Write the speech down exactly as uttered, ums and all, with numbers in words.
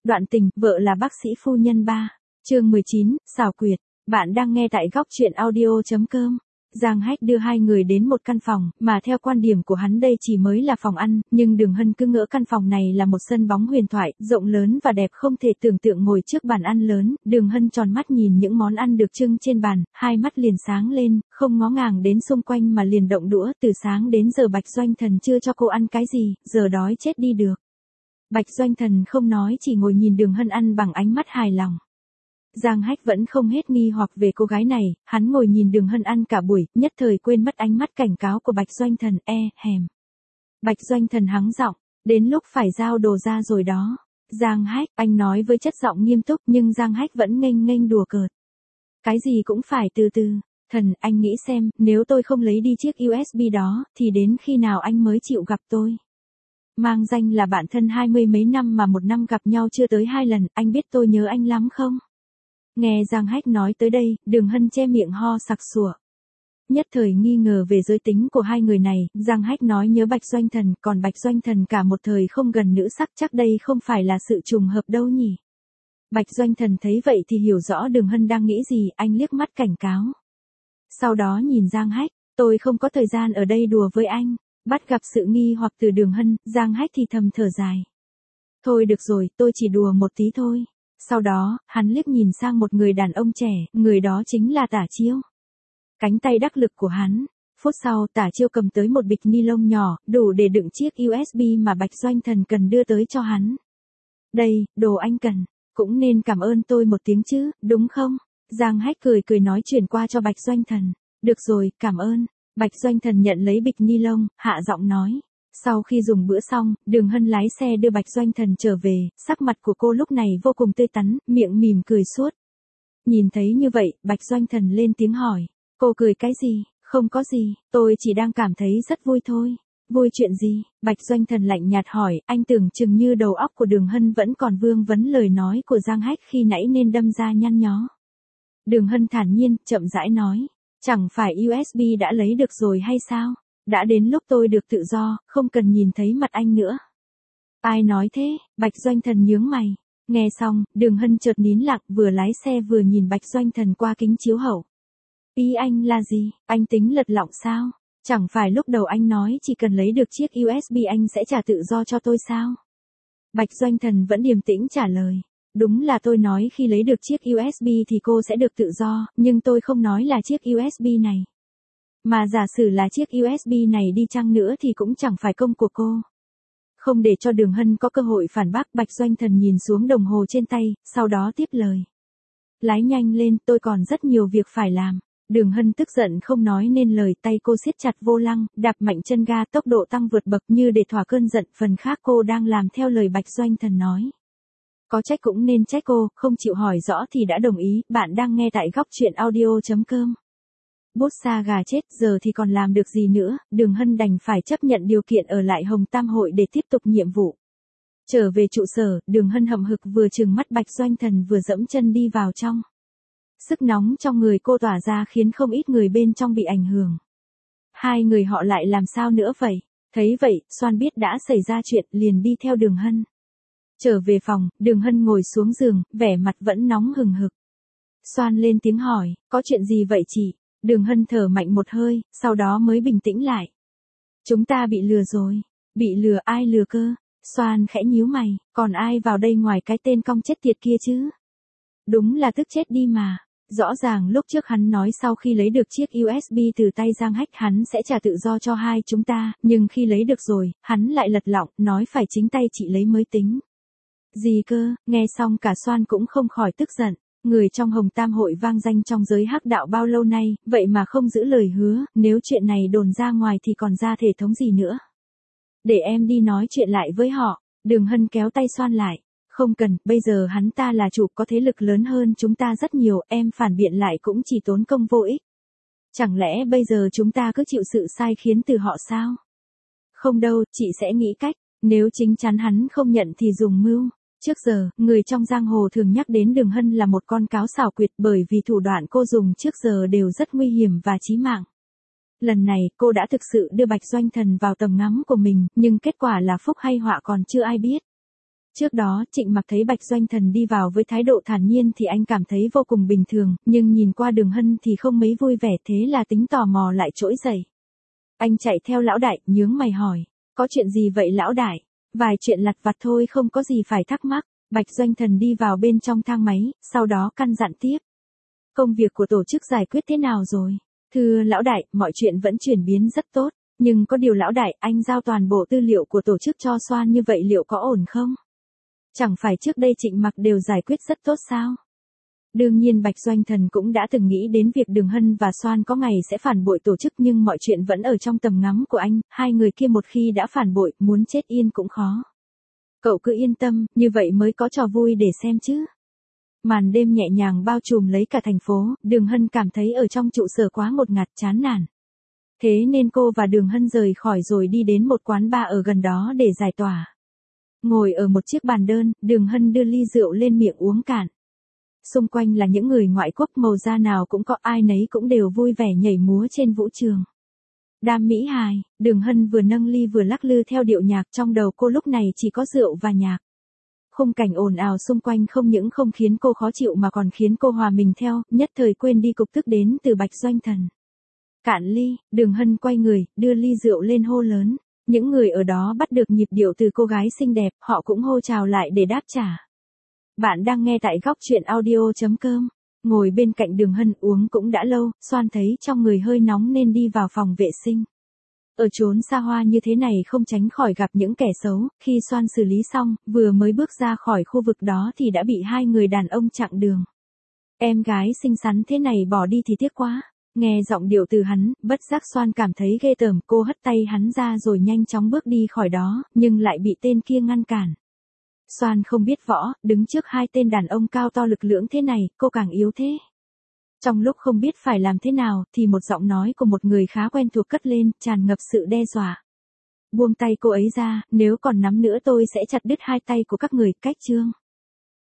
Đoạn tình, vợ là bác sĩ phu nhân ba. Chương mười chín, xảo quyệt. Bạn đang nghe tại góc truyện audio.com. Giang Hách đưa hai người đến một căn phòng, mà theo quan điểm của hắn đây chỉ mới là phòng ăn, nhưng Đường Hân cứ ngỡ căn phòng này là một sân bóng huyền thoại, rộng lớn và đẹp không thể tưởng tượng. Ngồi trước bàn ăn lớn, Đường Hân tròn mắt nhìn những món ăn được trưng trên bàn, hai mắt liền sáng lên, không ngó ngàng đến xung quanh mà liền động đũa. Từ sáng đến giờ Bạch Doanh Thần chưa cho cô ăn cái gì, giờ đói chết đi được. Bạch Doanh Thần không nói, chỉ ngồi nhìn Đường Hân ăn bằng ánh mắt hài lòng. Giang Hách vẫn không hết nghi hoặc về cô gái này, hắn ngồi nhìn Đường Hân ăn cả buổi, nhất thời quên mất ánh mắt cảnh cáo của Bạch Doanh Thần. E, hèm. Bạch Doanh Thần hắng giọng, đến lúc phải giao đồ ra rồi đó. Giang Hách, anh nói với chất giọng nghiêm túc, nhưng Giang Hách vẫn nghênh nghênh đùa cợt. Cái gì cũng phải từ từ. Thần, anh nghĩ xem, nếu tôi không lấy đi chiếc u ét bê đó, thì đến khi nào anh mới chịu gặp tôi? Mang danh là bạn thân hai mươi mấy năm mà một năm gặp nhau chưa tới hai lần, anh biết tôi nhớ anh lắm không? Nghe Giang Hách nói tới đây, Đường Hân che miệng ho sặc sụa. Nhất thời nghi ngờ về giới tính của hai người này, Giang Hách nói nhớ Bạch Doanh Thần, còn Bạch Doanh Thần cả một thời không gần nữ sắc, chắc đây không phải là sự trùng hợp đâu nhỉ. Bạch Doanh Thần thấy vậy thì hiểu rõ Đường Hân đang nghĩ gì, anh liếc mắt cảnh cáo. Sau đó nhìn Giang Hách, tôi không có thời gian ở đây đùa với anh. Bắt gặp sự nghi hoặc từ Đường Hân, Giang Hách thì thầm thở dài. Thôi được rồi, tôi chỉ đùa một tí thôi. Sau đó, hắn liếc nhìn sang một người đàn ông trẻ, người đó chính là Tả Chiêu. Cánh tay đắc lực của hắn. Phút sau, Tả Chiêu cầm tới một bịch ni lông nhỏ, đủ để đựng chiếc u ét bê mà Bạch Doanh Thần cần đưa tới cho hắn. Đây, đồ anh cần, cũng nên cảm ơn tôi một tiếng chứ, đúng không? Giang Hách cười cười nói chuyển qua cho Bạch Doanh Thần. Được rồi, cảm ơn. Bạch Doanh Thần nhận lấy bịch ni lông, hạ giọng nói. Sau khi dùng bữa xong, Đường Hân lái xe đưa Bạch Doanh Thần trở về, sắc mặt của cô lúc này vô cùng tươi tắn, miệng mỉm cười suốt. Nhìn thấy như vậy, Bạch Doanh Thần lên tiếng hỏi. Cô cười cái gì? Không có gì, tôi chỉ đang cảm thấy rất vui thôi. Vui chuyện gì? Bạch Doanh Thần lạnh nhạt hỏi, anh tưởng chừng như đầu óc của Đường Hân vẫn còn vương vấn lời nói của Giang Hách khi nãy nên đâm ra nhăn nhó. Đường Hân thản nhiên, chậm rãi nói. Chẳng phải u ét bê đã lấy được rồi hay sao? Đã đến lúc tôi được tự do, không cần nhìn thấy mặt anh nữa. Ai nói thế? Bạch Doanh Thần nhướng mày. Nghe xong, Đường Hân chợt nín lặng, vừa lái xe vừa nhìn Bạch Doanh Thần qua kính chiếu hậu. Ý anh là gì? Anh tính lật lọng sao? Chẳng phải lúc đầu anh nói chỉ cần lấy được chiếc u ét bê anh sẽ trả tự do cho tôi sao? Bạch Doanh Thần vẫn điềm tĩnh trả lời. Đúng là tôi nói khi lấy được chiếc u ét bê thì cô sẽ được tự do, nhưng tôi không nói là chiếc u ét bê này. Mà giả sử là chiếc u ét bê này đi chăng nữa thì cũng chẳng phải công của cô. Không để cho Đường Hân có cơ hội phản bác, Bạch Doanh Thần nhìn xuống đồng hồ trên tay, sau đó tiếp lời. Lái nhanh lên, tôi còn rất nhiều việc phải làm. Đường Hân tức giận không nói nên lời, tay cô siết chặt vô lăng, đạp mạnh chân ga, tốc độ tăng vượt bậc như để thỏa cơn giận, phần khác cô đang làm theo lời Bạch Doanh Thần nói. Có trách cũng nên trách cô, không chịu hỏi rõ thì đã đồng ý. Bạn đang nghe tại góc truyện audio.com. Bút sa gà chết, giờ thì còn làm được gì nữa, Đường Hân đành phải chấp nhận điều kiện ở lại Hồng Tam Hội để tiếp tục nhiệm vụ. Trở về trụ sở, Đường Hân hậm hực vừa trừng mắt Bạch Doanh Thần vừa dẫm chân đi vào trong. Sức nóng trong người cô tỏa ra khiến không ít người bên trong bị ảnh hưởng. Hai người họ lại làm sao nữa vậy? Thấy vậy, Soan biết đã xảy ra chuyện, liền đi theo Đường Hân. Trở về phòng, Đường Hân ngồi xuống giường, vẻ mặt vẫn nóng hừng hực. Soan lên tiếng hỏi, có chuyện gì vậy chị? Đường Hân thở mạnh một hơi, sau đó mới bình tĩnh lại. Chúng ta bị lừa rồi. Bị lừa, ai lừa cơ? Soan khẽ nhíu mày, còn ai vào đây ngoài cái tên cong chết tiệt kia chứ? Đúng là tức chết đi mà. Rõ ràng lúc trước hắn nói sau khi lấy được chiếc u ét bê từ tay Giang Hách hắn sẽ trả tự do cho hai chúng ta, nhưng khi lấy được rồi, hắn lại lật lọng, nói phải chính tay chị lấy mới tính. Gì cơ? Nghe xong cả Soan cũng không khỏi tức giận. Người trong Hồng Tam Hội vang danh trong giới hắc đạo bao lâu nay, vậy mà không giữ lời hứa, nếu chuyện này đồn ra ngoài thì còn ra thể thống gì nữa. Để em đi nói chuyện lại với họ. Đường Hân kéo tay Soan lại. Không cần, bây giờ hắn ta là chủ, có thế lực lớn hơn chúng ta rất nhiều, em phản biện lại cũng chỉ tốn công vô ích. Chẳng lẽ bây giờ chúng ta cứ chịu sự sai khiến từ họ sao? Không đâu, chị sẽ nghĩ cách, nếu chính chắn hắn không nhận thì dùng mưu. Trước giờ, người trong giang hồ thường nhắc đến Đường Hân là một con cáo xảo quyệt bởi vì thủ đoạn cô dùng trước giờ đều rất nguy hiểm và chí mạng. Lần này, cô đã thực sự đưa Bạch Doanh Thần vào tầm ngắm của mình, nhưng kết quả là phúc hay họa còn chưa ai biết. Trước đó, Trịnh Mặc thấy Bạch Doanh Thần đi vào với thái độ thản nhiên thì anh cảm thấy vô cùng bình thường, nhưng nhìn qua Đường Hân thì không mấy vui vẻ, thế là tính tò mò lại trỗi dậy. Anh chạy theo lão đại, nhướng mày hỏi, có chuyện gì vậy lão đại? Vài chuyện lặt vặt thôi, không có gì phải thắc mắc. Bạch Doanh Thần đi vào bên trong thang máy, sau đó căn dặn tiếp. Công việc của tổ chức giải quyết thế nào rồi? Thưa lão đại, mọi chuyện vẫn chuyển biến rất tốt, nhưng có điều lão đại, anh giao toàn bộ tư liệu của tổ chức cho Soan như vậy liệu có ổn không? Chẳng phải trước đây Trịnh Mặc đều giải quyết rất tốt sao? Đương nhiên Bạch Doanh Thần cũng đã từng nghĩ đến việc Đường Hân và Soan có ngày sẽ phản bội tổ chức, nhưng mọi chuyện vẫn ở trong tầm ngắm của anh, hai người kia một khi đã phản bội, muốn chết yên cũng khó. Cậu cứ yên tâm, như vậy mới có trò vui để xem chứ. Màn đêm nhẹ nhàng bao trùm lấy cả thành phố, Đường Hân cảm thấy ở trong trụ sở quá ngột ngạt chán nản. Thế nên cô và Đường Hân rời khỏi rồi đi đến một quán bar ở gần đó để giải tỏa. Ngồi ở một chiếc bàn đơn, Đường Hân đưa ly rượu lên miệng uống cạn. Xung quanh là những người ngoại quốc, màu da nào cũng có, ai nấy cũng đều vui vẻ nhảy múa trên vũ trường. Đam mỹ hài, Đường Hân vừa nâng ly vừa lắc lư theo điệu nhạc, trong đầu cô lúc này chỉ có rượu và nhạc. Khung cảnh ồn ào xung quanh không những không khiến cô khó chịu mà còn khiến cô hòa mình theo, nhất thời quên đi cục tức đến từ Bạch Doanh Thần. Cạn ly, Đường Hân quay người, đưa ly rượu lên hô lớn. Những người ở đó bắt được nhịp điệu từ cô gái xinh đẹp, họ cũng hô chào lại để đáp trả. Bạn đang nghe tại góc truyện audio chấm com. Ngồi bên cạnh Đường Hân uống cũng đã lâu, Soan thấy trong người hơi nóng nên đi vào phòng vệ sinh. Ở chốn xa hoa như thế này không tránh khỏi gặp những kẻ xấu, khi Soan xử lý xong, vừa mới bước ra khỏi khu vực đó thì đã bị hai người đàn ông chặn đường. Em gái xinh xắn thế này bỏ đi thì tiếc quá. Nghe giọng điệu từ hắn, bất giác Soan cảm thấy ghê tởm, cô hất tay hắn ra rồi nhanh chóng bước đi khỏi đó, nhưng lại bị tên kia ngăn cản. Soan không biết võ, đứng trước hai tên đàn ông cao to lực lưỡng thế này, cô càng yếu thế. Trong lúc không biết phải làm thế nào, thì một giọng nói của một người khá quen thuộc cất lên, tràn ngập sự đe dọa. Buông tay cô ấy ra, nếu còn nắm nữa tôi sẽ chặt đứt hai tay của các người, cách chương.